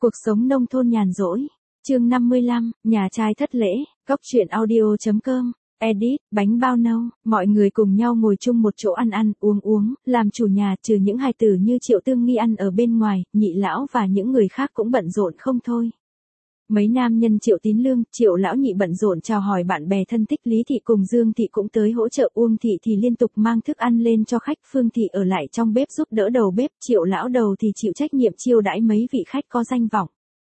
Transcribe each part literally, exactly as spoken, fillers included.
Cuộc sống nông thôn nhàn rỗi. Chương năm mươi lăm, nhà trai thất lễ, góc truyện audio chấm com. Edit, bánh bao nâu, mọi người cùng nhau ngồi chung một chỗ ăn ăn, uống uống, làm chủ nhà trừ những hài tử như Triệu Tương Nghi ăn ở bên ngoài, Nhị lão và những người khác cũng bận rộn không thôi. Mấy nam nhân Triệu Tín Lương, Triệu Lão Nhị bận rộn chào hỏi bạn bè thân thích, Lý Thị cùng Dương Thị cũng tới hỗ trợ, Uông Thị thì liên tục mang thức ăn lên cho khách, Phương Thị ở lại trong bếp giúp đỡ đầu bếp, Triệu Lão Đầu thì chịu trách nhiệm chiêu đãi mấy vị khách có danh vọng.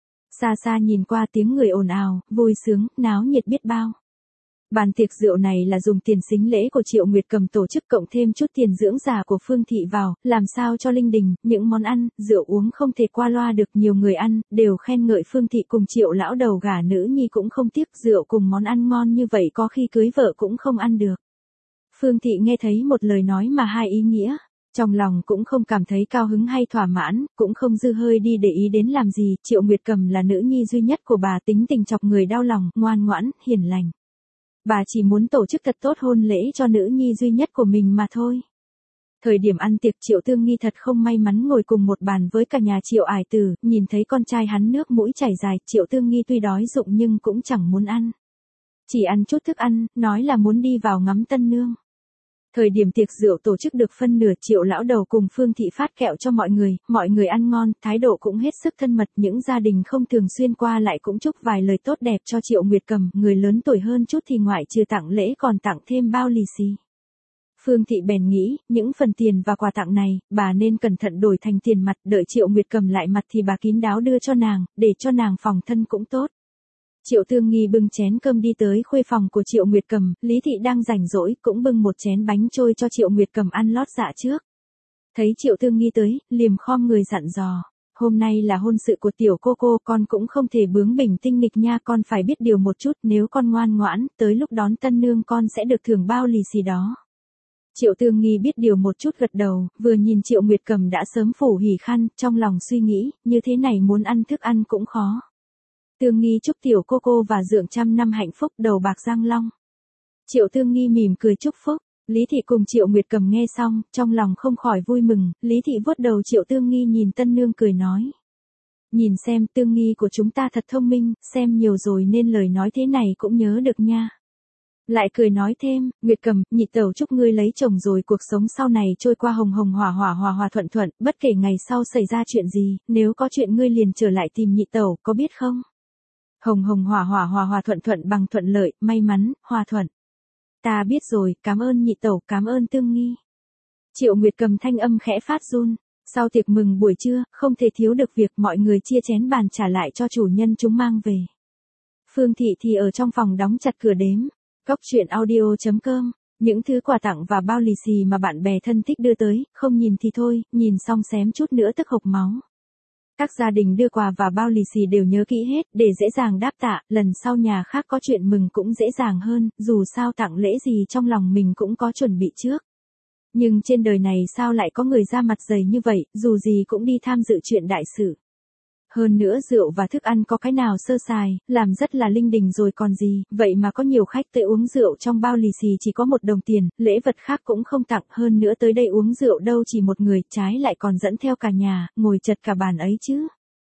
Xa xa nhìn qua tiếng người ồn ào, vui sướng, náo nhiệt biết bao. Bàn tiệc rượu này là dùng tiền sính lễ của Triệu Nguyệt Cầm tổ chức cộng thêm chút tiền dưỡng già của Phương Thị vào, làm sao cho linh đình, những món ăn, rượu uống không thể qua loa được, nhiều người ăn, đều khen ngợi Phương Thị cùng Triệu Lão Đầu gả nữ nhi cũng không tiếc, rượu cùng món ăn ngon như vậy có khi cưới vợ cũng không ăn được. Phương Thị nghe thấy một lời nói mà hai ý nghĩa. Trong lòng cũng không cảm thấy cao hứng hay thỏa mãn, cũng không dư hơi đi để ý đến làm gì, Triệu Nguyệt Cầm là nữ nhi duy nhất của bà, tính tình chọc người đau lòng, ngoan ngoãn, hiền lành. Bà chỉ muốn tổ chức thật tốt hôn lễ cho nữ nhi duy nhất của mình mà thôi. Thời điểm ăn tiệc, Triệu Tương Nghi thật không may mắn ngồi cùng một bàn với cả nhà Triệu Ải Tử, nhìn thấy con trai hắn nước mũi chảy dài, Triệu Tương Nghi tuy đói bụng nhưng cũng chẳng muốn ăn. Chỉ ăn chút thức ăn, nói là muốn đi vào ngắm tân nương. Thời điểm tiệc rượu tổ chức được phân nửa, Triệu Lão Đầu cùng Phương Thị phát kẹo cho mọi người, mọi người ăn ngon, thái độ cũng hết sức thân mật, những gia đình không thường xuyên qua lại cũng chúc vài lời tốt đẹp cho Triệu Nguyệt Cầm, người lớn tuổi hơn chút thì ngoại trừ tặng lễ còn tặng thêm bao lì xì. Phương Thị bèn nghĩ, những phần tiền và quà tặng này, bà nên cẩn thận đổi thành tiền mặt, đợi Triệu Nguyệt Cầm lại mặt thì bà kín đáo đưa cho nàng, để cho nàng phòng thân cũng tốt. Triệu Tương Nghi bưng chén cơm đi tới khuê phòng của Triệu Nguyệt Cầm, Lý Thị đang rảnh rỗi cũng bưng một chén bánh trôi cho Triệu Nguyệt Cầm ăn lót dạ trước. Thấy Triệu Tương Nghi tới, liềm khom người dặn dò, hôm nay là hôn sự của tiểu cô cô, con cũng không thể bướng bỉnh tinh nghịch nha, con phải biết điều một chút, nếu con ngoan ngoãn, tới lúc đón tân nương con sẽ được thưởng bao lì xì đó. Triệu Tương Nghi biết điều một chút gật đầu, vừa nhìn Triệu Nguyệt Cầm đã sớm phủ hỉ khăn, trong lòng suy nghĩ, như thế này muốn ăn thức ăn cũng khó. Tương Nghi chúc tiểu cô cô và dượng trăm năm hạnh phúc, đầu bạc răng long. Triệu Tương Nghi mỉm cười chúc phúc. Lý Thị cùng Triệu Nguyệt Cầm nghe xong, trong lòng không khỏi vui mừng, Lý Thị vuốt đầu Triệu Tương Nghi nhìn tân nương cười nói. Nhìn xem, Tương Nghi của chúng ta thật thông minh, xem nhiều rồi nên lời nói thế này cũng nhớ được nha. Lại cười nói thêm, Nguyệt Cầm, nhị tẩu chúc ngươi lấy chồng rồi cuộc sống sau này trôi qua hồng hồng hỏa hỏa hòa hòa thuận thuận, bất kể ngày sau xảy ra chuyện gì, nếu có chuyện ngươi liền trở lại tìm nhị tẩu, có biết không? Hồng hồng hỏa hỏa hòa hòa thuận thuận bằng thuận lợi, may mắn, hòa thuận. Ta biết rồi, cảm ơn nhị tẩu, cảm ơn Tương Nghi. Triệu Nguyệt Cầm thanh âm khẽ phát run. Sau tiệc mừng buổi trưa, không thể thiếu được việc mọi người chia chén bàn trả lại cho chủ nhân chúng mang về. Phương Thị thì ở trong phòng đóng chặt cửa đếm. Góc truyện audio chấm com. Những thứ quà tặng và bao lì xì mà bạn bè thân thích đưa tới, không nhìn thì thôi, nhìn xong xém chút nữa tức hộc máu. Các gia đình đưa quà và bao lì xì đều nhớ kỹ hết, để dễ dàng đáp tạ, lần sau nhà khác có chuyện mừng cũng dễ dàng hơn, dù sao tặng lễ gì trong lòng mình cũng có chuẩn bị trước. Nhưng trên đời này sao lại có người ra mặt dày như vậy, dù gì cũng đi tham dự chuyện đại sự. Hơn nữa rượu và thức ăn có cái nào sơ sài, làm rất là linh đình rồi còn gì, vậy mà có nhiều khách tới uống rượu trong bao lì xì chỉ có một đồng tiền, lễ vật khác cũng không tặng, hơn nữa tới đây uống rượu đâu chỉ một người, trái lại còn dẫn theo cả nhà, ngồi chật cả bàn ấy chứ.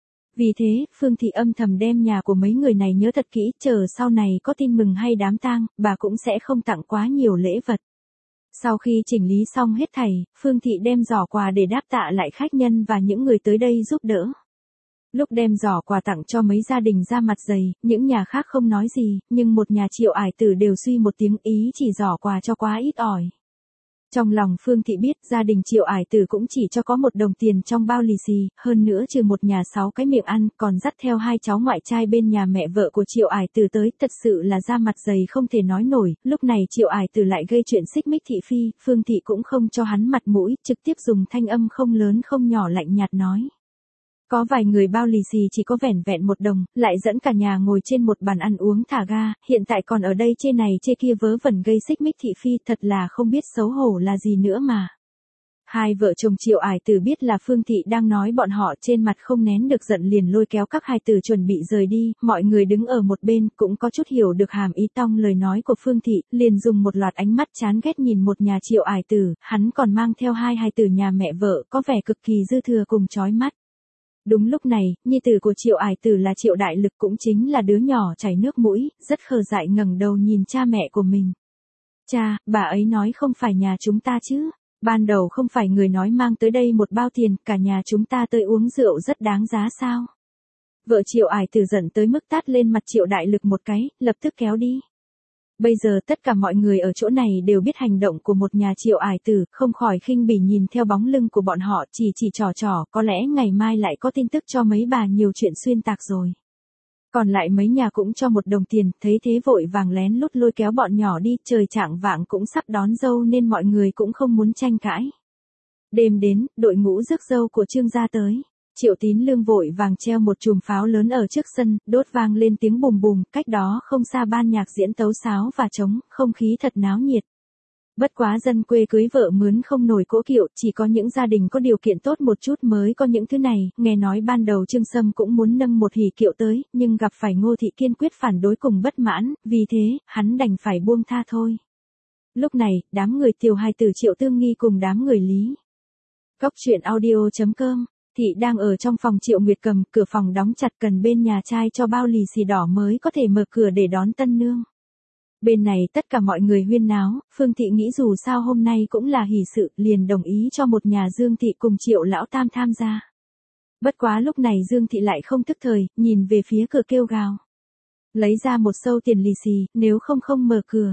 Vì thế, Phương Thị âm thầm đem nhà của mấy người này nhớ thật kỹ, chờ sau này có tin mừng hay đám tang, bà cũng sẽ không tặng quá nhiều lễ vật. Sau khi chỉnh lý xong hết thảy, Phương Thị đem giỏ quà để đáp tạ lại khách nhân và những người tới đây giúp đỡ. Lúc đem giỏ quà tặng cho mấy gia đình ra mặt dày, những nhà khác không nói gì, nhưng một nhà Triệu Ải Tử đều suy một tiếng, ý chỉ giỏ quà cho quá ít ỏi. Trong lòng Phương Thị biết gia đình Triệu Ải Tử cũng chỉ cho có một đồng tiền trong bao lì xì, hơn nữa trừ một nhà sáu cái miệng ăn, còn dắt theo hai cháu ngoại trai bên nhà mẹ vợ của Triệu Ải Tử tới, thật sự là ra mặt dày không thể nói nổi. Lúc này Triệu Ải Tử lại gây chuyện xích mích thị phi, Phương Thị cũng không cho hắn mặt mũi, trực tiếp dùng thanh âm không lớn không nhỏ lạnh nhạt nói. Có vài người bao lì xì chỉ có vẻn vẹn một đồng, lại dẫn cả nhà ngồi trên một bàn ăn uống thả ga, hiện tại còn ở đây chê này chê kia vớ vẩn gây xích mích thị phi, thật là không biết xấu hổ là gì nữa mà. Hai vợ chồng Triệu Ải Tử biết là Phương Thị đang nói bọn họ, trên mặt không nén được giận liền lôi kéo các hài tử chuẩn bị rời đi, mọi người đứng ở một bên cũng có chút hiểu được hàm ý tong lời nói của Phương Thị, liền dùng một loạt ánh mắt chán ghét nhìn một nhà Triệu Ải Tử, hắn còn mang theo hai hài tử nhà mẹ vợ, có vẻ cực kỳ dư thừa cùng chói mắt. Đúng lúc này, nhi tử của Triệu Ải Tử là Triệu Đại Lực cũng chính là đứa nhỏ chảy nước mũi, rất khờ dại ngẩng đầu nhìn cha mẹ của mình. Cha, bà ấy nói không phải nhà chúng ta chứ. Ban đầu không phải người nói mang tới đây một bao tiền, cả nhà chúng ta tới uống rượu rất đáng giá sao? Vợ Triệu Ải Tử giận tới mức tát lên mặt Triệu Đại Lực một cái, lập tức kéo đi. Bây giờ tất cả mọi người ở chỗ này đều biết hành động của một nhà Triệu Ải Tử, không khỏi khinh bỉ nhìn theo bóng lưng của bọn họ, chỉ chỉ trò trò, có lẽ ngày mai lại có tin tức cho mấy bà nhiều chuyện xuyên tạc rồi. Còn lại mấy nhà cũng cho một đồng tiền, thấy thế vội vàng lén lút lôi kéo bọn nhỏ đi, trời chạng vạng cũng sắp đón dâu nên mọi người cũng không muốn tranh cãi. Đêm đến, đội ngũ rước dâu của Trương gia tới. Triệu Tín Lương vội vàng treo một chùm pháo lớn ở trước sân, đốt vang lên tiếng bùm bùm, cách đó không xa ban nhạc diễn tấu sáo và trống, không khí thật náo nhiệt. Bất quá dân quê cưới vợ mướn không nổi cỗ kiệu, chỉ có những gia đình có điều kiện tốt một chút mới có những thứ này, nghe nói ban đầu Trương Sâm cũng muốn nâng một hỉ kiệu tới, nhưng gặp phải Ngô Thị kiên quyết phản đối cùng bất mãn, vì thế, hắn đành phải buông tha thôi. Lúc này, đám người Tiểu Hài Tử Triệu Tương Nghi cùng đám người Lý Cốc Truyện Audio chấm com Thị đang ở trong phòng Triệu Nguyệt Cầm, cửa phòng đóng chặt cần bên nhà trai cho bao lì xì đỏ mới có thể mở cửa để đón tân nương. Bên này tất cả mọi người huyên náo, Phương Thị nghĩ dù sao hôm nay cũng là hỷ sự, liền đồng ý cho một nhà Dương Thị cùng Triệu Lão Tam tham gia. Bất quá lúc này Dương Thị lại không thức thời, nhìn về phía cửa kêu gào. Lấy ra một xâu tiền lì xì, nếu không không mở cửa.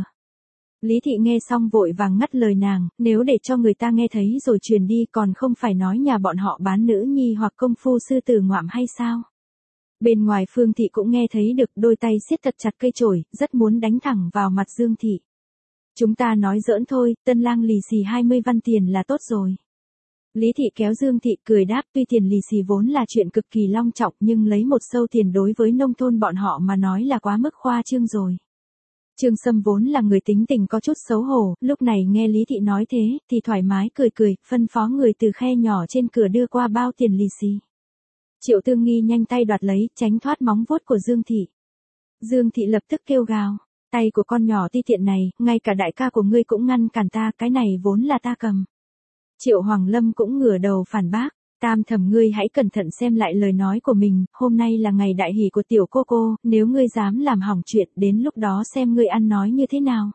Lý Thị nghe xong vội vàng ngắt lời nàng, nếu để cho người ta nghe thấy rồi truyền đi còn không phải nói nhà bọn họ bán nữ nhi hoặc công phu sư tử ngoạm hay sao? Bên ngoài Phương Thị cũng nghe thấy được, đôi tay siết thật chặt cây chổi, rất muốn đánh thẳng vào mặt Dương Thị. Chúng ta nói giỡn thôi, tân lang lì xì hai mươi văn tiền là tốt rồi. Lý Thị kéo Dương Thị cười đáp, tuy tiền lì xì vốn là chuyện cực kỳ long trọng nhưng lấy một xâu tiền đối với nông thôn bọn họ mà nói là quá mức khoa trương rồi. Trương Sâm vốn là người tính tình có chút xấu hổ, lúc này nghe Lý Thị nói thế, thì thoải mái cười cười, phân phó người từ khe nhỏ trên cửa đưa qua bao tiền lì xì. Triệu Tương Nghi nhanh tay đoạt lấy, tránh thoát móng vuốt của Dương Thị. Dương Thị lập tức kêu gào, tay của con nhỏ ti tiện này, ngay cả đại ca của ngươi cũng ngăn cản ta, cái này vốn là ta cầm. Triệu Hoàng Lâm cũng ngửa đầu phản bác, Tam Thẩm ngươi hãy cẩn thận xem lại lời nói của mình, hôm nay là ngày đại hỷ của tiểu cô cô, nếu ngươi dám làm hỏng chuyện, đến lúc đó xem ngươi ăn nói như thế nào.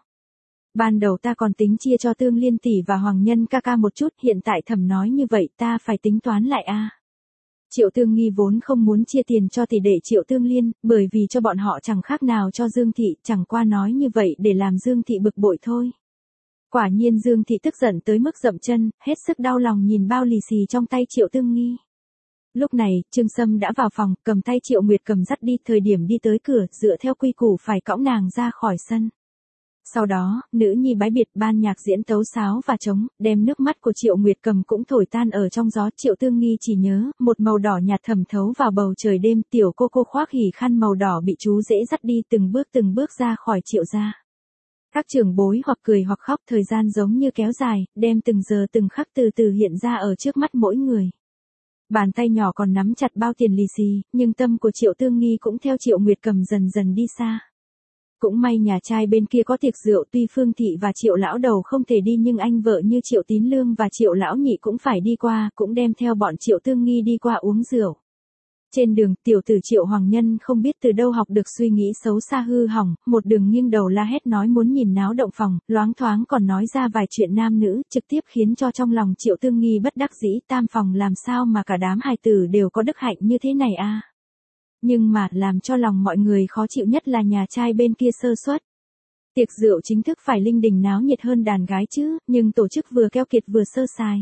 Ban đầu ta còn tính chia cho Tương Liên tỷ và Hoàng Nhân ca ca một chút, hiện tại Thẩm nói như vậy ta phải tính toán lại a. À. Triệu Tương Nghi vốn không muốn chia tiền cho tỷ đệ Triệu Tương Liên, bởi vì cho bọn họ chẳng khác nào cho Dương Thị, chẳng qua nói như vậy để làm Dương Thị bực bội thôi. Quả nhiên Dương Thị tức giận tới mức dậm chân, hết sức đau lòng nhìn bao lì xì trong tay Triệu Tương Nghi. Lúc này, Trương Sâm đã vào phòng, cầm tay Triệu Nguyệt Cầm dắt đi, thời điểm đi tới cửa, dựa theo quy củ phải cõng nàng ra khỏi sân. Sau đó, nữ nhi bái biệt, ban nhạc diễn tấu sáo và trống, đem nước mắt của Triệu Nguyệt Cầm cũng thổi tan ở trong gió. Triệu Tương Nghi chỉ nhớ, một màu đỏ nhạt thẩm thấu vào bầu trời đêm, tiểu cô cô khoác hỉ khăn màu đỏ bị chú rể dắt đi từng bước từng bước ra khỏi Triệu gia. Các trưởng bối hoặc cười hoặc khóc, thời gian giống như kéo dài, đem từng giờ từng khắc từ từ hiện ra ở trước mắt mỗi người. Bàn tay nhỏ còn nắm chặt bao tiền lì xì, nhưng tâm của Triệu Tương Nghi cũng theo Triệu Nguyệt Cầm dần dần đi xa. Cũng may nhà trai bên kia có tiệc rượu, tuy Phương Thị và Triệu Lão Đầu không thể đi nhưng anh vợ như Triệu Tín Lương và Triệu Lão Nhị cũng phải đi qua, cũng đem theo bọn Triệu Tương Nghi đi qua uống rượu. Trên đường, tiểu tử Triệu Hoàng Nhân không biết từ đâu học được suy nghĩ xấu xa hư hỏng, một đường nghiêng đầu la hét nói muốn nhìn náo động phòng, loáng thoáng còn nói ra vài chuyện nam nữ, trực tiếp khiến cho trong lòng Triệu Tương Nghi bất đắc dĩ, tam phòng làm sao mà cả đám hài tử đều có đức hạnh như thế này a. À? Nhưng mà, làm cho lòng mọi người khó chịu nhất là nhà trai bên kia sơ suất. Tiệc rượu chính thức phải linh đình náo nhiệt hơn đàn gái chứ, nhưng tổ chức vừa keo kiệt vừa sơ sài.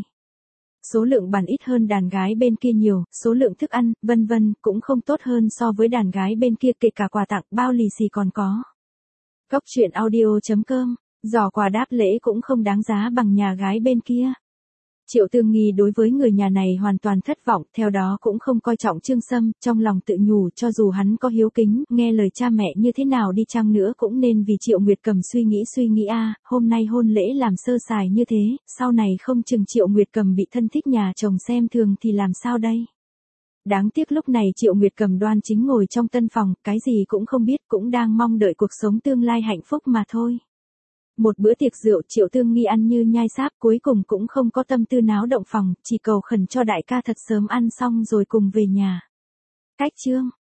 Số lượng bàn ít hơn đàn gái bên kia nhiều, số lượng thức ăn, vân vân, cũng không tốt hơn so với đàn gái bên kia, kể cả quà tặng, bao lì xì còn có. Cốc Truyện Audio chấm com, giỏ quà đáp lễ cũng không đáng giá bằng nhà gái bên kia. Triệu Tương Nghi đối với người nhà này hoàn toàn thất vọng, theo đó cũng không coi trọng Trương Sâm, trong lòng tự nhủ cho dù hắn có hiếu kính, nghe lời cha mẹ như thế nào đi chăng nữa cũng nên vì Triệu Nguyệt Cầm suy nghĩ suy nghĩ a. À, hôm nay hôn lễ làm sơ sài như thế, sau này không chừng Triệu Nguyệt Cầm bị thân thích nhà chồng xem thường thì làm sao đây? Đáng tiếc lúc này Triệu Nguyệt Cầm đoan chính ngồi trong tân phòng, cái gì cũng không biết, cũng đang mong đợi cuộc sống tương lai hạnh phúc mà thôi. Một bữa tiệc rượu Triệu Tương Nghi ăn như nhai sáp, cuối cùng cũng không có tâm tư náo động phòng, chỉ cầu khẩn cho đại ca thật sớm ăn xong rồi cùng về nhà. Cách chương